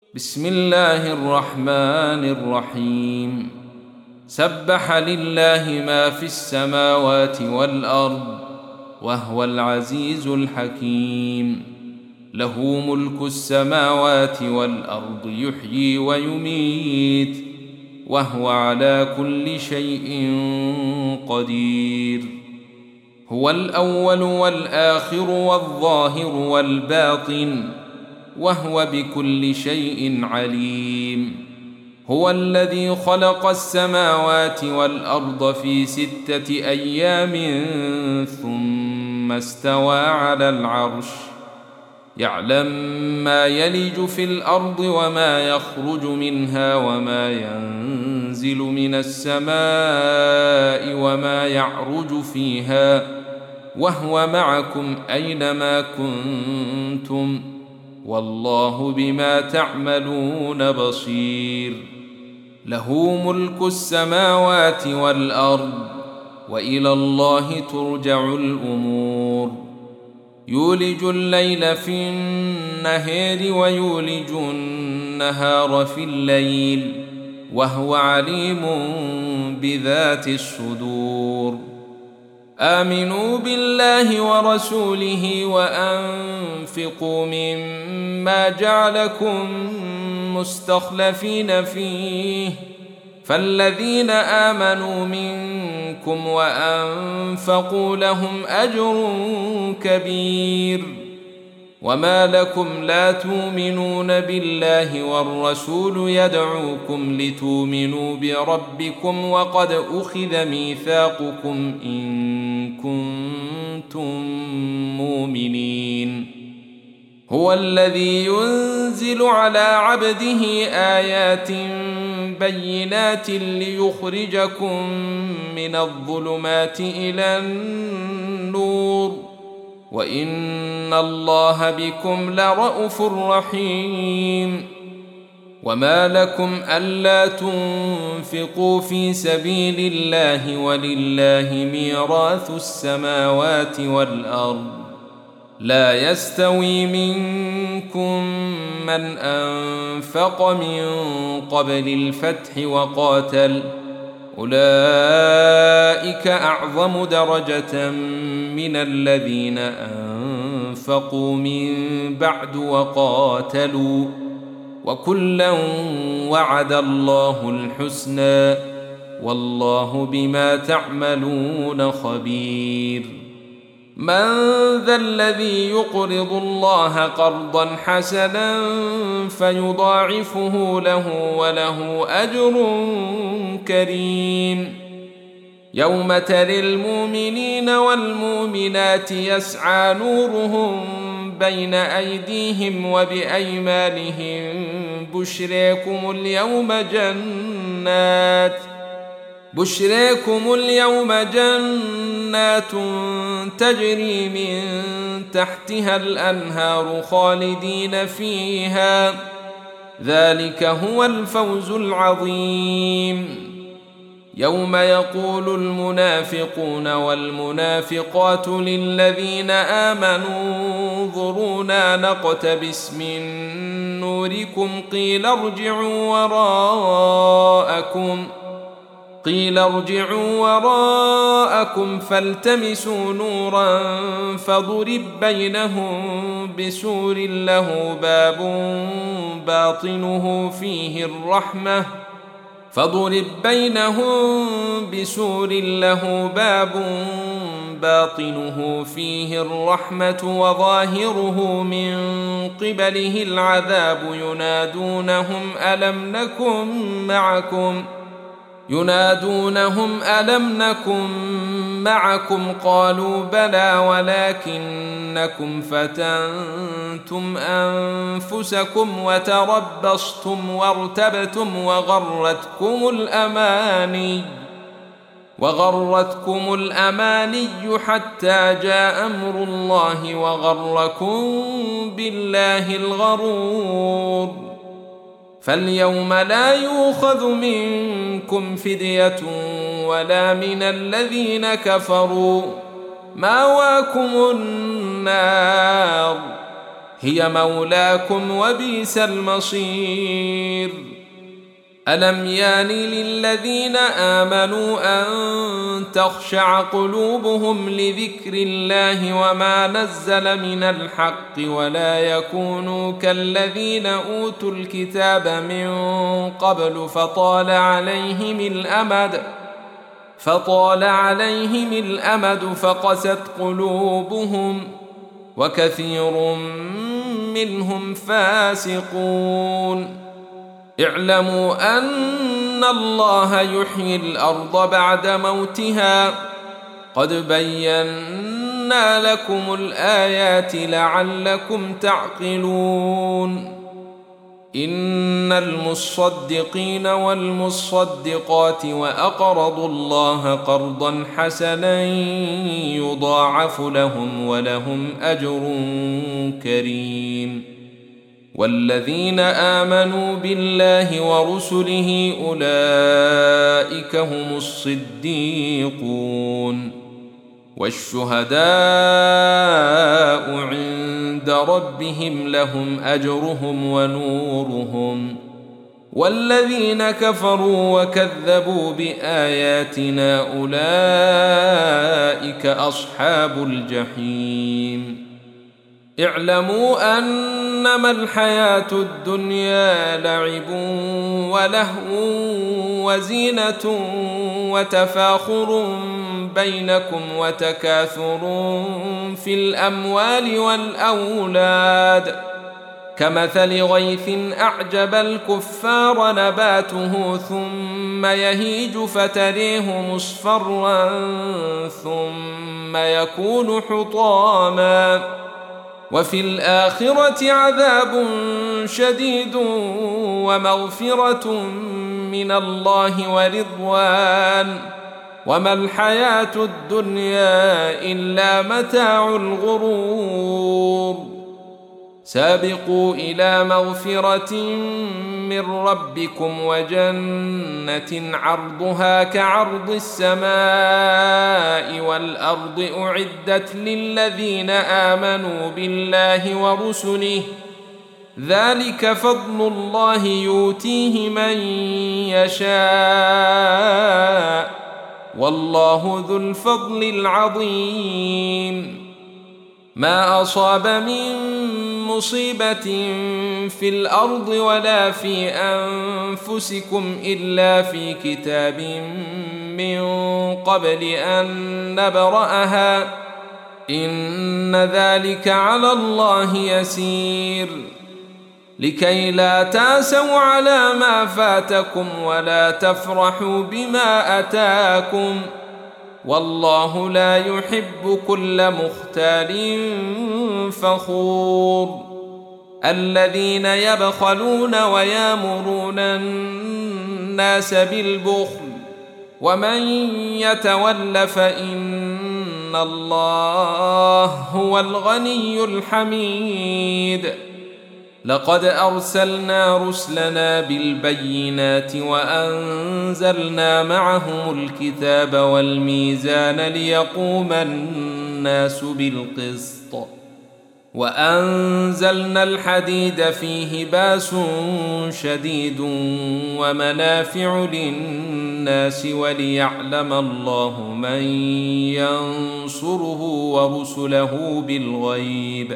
بسم الله الرحمن الرحيم. سبح لله ما في السماوات والأرض وهو العزيز الحكيم. له ملك السماوات والأرض يحيي ويميت وهو على كل شيء قدير. هو الأول والآخر والظاهر والباطن وهو بكل شيء عليم. هو الذي خلق السماوات والأرض في 6 أيام ثم استوى على العرش، يعلم ما يلج في الأرض وما يخرج منها وما ينزل من السماء وما يعرج فيها، وهو معكم أينما كنتم والله بما تعملون بصير. له ملك السماوات والأرض وإلى الله ترجع الأمور. يولج الليل في النهار ويولج النهار في الليل وهو عليم بذات الصدور. آمنوا بالله ورسوله وأنفقوا مما جعلكم مستخلفين فيه، فالذين آمنوا منكم وأنفقوا لهم أجر كبير. وما لكم لا تؤمنون بالله والرسول يدعوكم لتؤمنوا بربكم وقد أخذ ميثاقكم إن كنتم مؤمنين. هو الذي ينزل على عبده آيات بينات ليخرجكم من الظلمات إلى النور وإن الله بكم لرءوف رحيم. وما لكم ألا تنفقوا في سبيل الله ولله ميراث السماوات والأرض، لا يستوي منكم من أنفق من قبل الفتح وقاتل، أولئك أعظم درجة من الذين أنفقوا من بعد وقاتلوا، وكلا وعد الله الحسنى والله بما تعملون خبير. من ذا الذي يقرض الله قرضا حسنا فيضاعفه له وله أجر كريم؟ يوم ترى المؤمنين والمؤمنات يسعى نورهم بين أيديهم وبأيمانهم بشريكم اليوم جنات تجري من تحتها الأنهار خالدين فيها، ذلك هو الفوز العظيم. يوم يقول المنافقون والمنافقات للذين آمنوا انظرونا نقتبس من نوركم قيل ارجعوا وراءكم فالتمسوا نورا فضرب بينهم بسور له باب باطنه فيه الرحمة وظاهره من قبله العذاب ينادونهم ألم نكن معكم قالوا بلى ولكنكم فتنتم أنفسكم وتربصتم وارتبتم وغرتكم الأماني حتى جاء أمر الله وغركم بالله الغرور. فاليوم لا يؤخذ منكم فدية ولا من الذين كفروا، مأواكم النار هي مولاكم وبئس المصير. ألم يان للذين آمنوا أن تخشع قلوبهم لذكر الله وما نزل من الحق ولا يكونوا كالذين أوتوا الكتاب من قبل فطال عليهم الأمد فقست قلوبهم وكثير منهم فاسقون. اعلموا أن الله يحيي الأرض بعد موتها قد بينا لكم الآيات لعلكم تعقلون. إن المصدقين والمصدقات وأقرضوا الله قرضا حسنا يضاعف لهم ولهم أجر كريم. والذين آمنوا بالله ورسله أولئك هم الصديقون والشهداء عند ربهم لهم أجرهم ونورهم. والذين كفروا وكذبوا بآياتنا أولئك أصحاب الجحيم. اعلموا أنما الحياة الدنيا لعب ولهو وزينة وتفاخر بينكم وتكاثر في الأموال والأولاد كمثل غيث أعجب الكفار نباته ثم يهيج فتريه مصفرا ثم يكون حطاما وفي الآخرة عذاب شديد ومغفرة من الله ورضوان وما الحياة الدنيا إلا متاع الغرور. سابقوا إلى مغفرة من ربكم وجنة عرضها كعرض السماء والأرض أعدت للذين آمنوا بالله ورسله ذلك فضل الله يؤتيه من يشاء والله ذو الفضل العظيم. ما أصاب من مصيبة في الأرض ولا في أنفسكم إلا في كتاب من قبل أن نبرأها إن ذلك على الله يسير. لكي لا تأسوا على ما فاتكم ولا تفرحوا بما أتاكم والله لا يحب كل مختال فخور. الذين يبخلون ويامرون الناس بالبخل ومن يتول فإن الله هو الغني الحميد. لقد أرسلنا رسلنا بالبينات وأنزلنا معهم الكتاب والميزان ليقوم الناس بالقسط وأنزلنا الحديد فيه بأس شديد ومنافع للناس وليعلم الله من ينصره ورسله بالغيب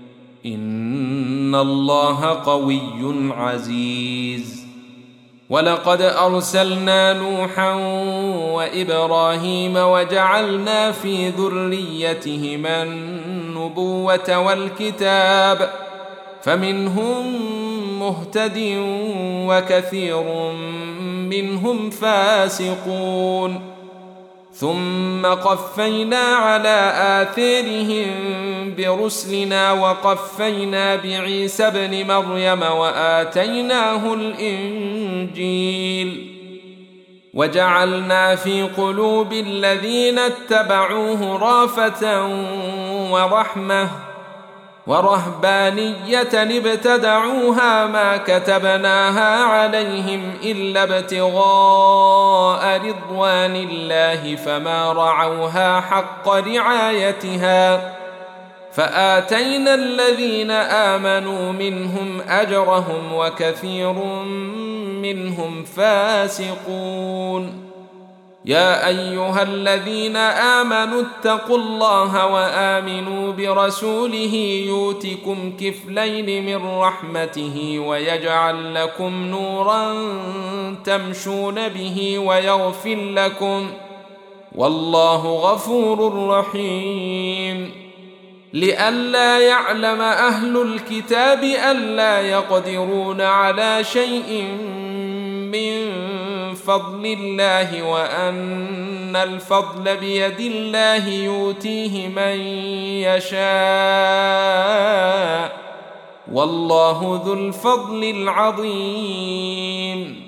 إن الله قوي عزيز. ولقد أرسلنا نوحا وإبراهيم وجعلنا في ذريتهما النبوة والكتاب فمنهم مهتد وكثير منهم فاسقون. ثم قفينا على آثارهم برسلنا وقفينا بعيسى ابن مريم وآتيناه الإنجيل وجعلنا في قلوب الذين اتبعوه رأفة ورحمة ورهبانية ابتدعوها ما كتبناها عليهم إلا ابتغاء رضوان الله فما رعوها حق رعايتها فآتينا الذين آمنوا منهم أجرهم وكثير منهم فاسقون. يا أيها الذين آمنوا اتقوا الله وآمنوا برسوله يؤتكم كفلين من رحمته ويجعل لكم نورا تمشون به ويغفر لكم، والله غفور رحيم. لئلا يعلم أهل الكتاب ألا يقدرون على شيء من فضل الله وأن الفضل بيد الله يؤتيه من يشاء، والله ذو الفضل العظيم.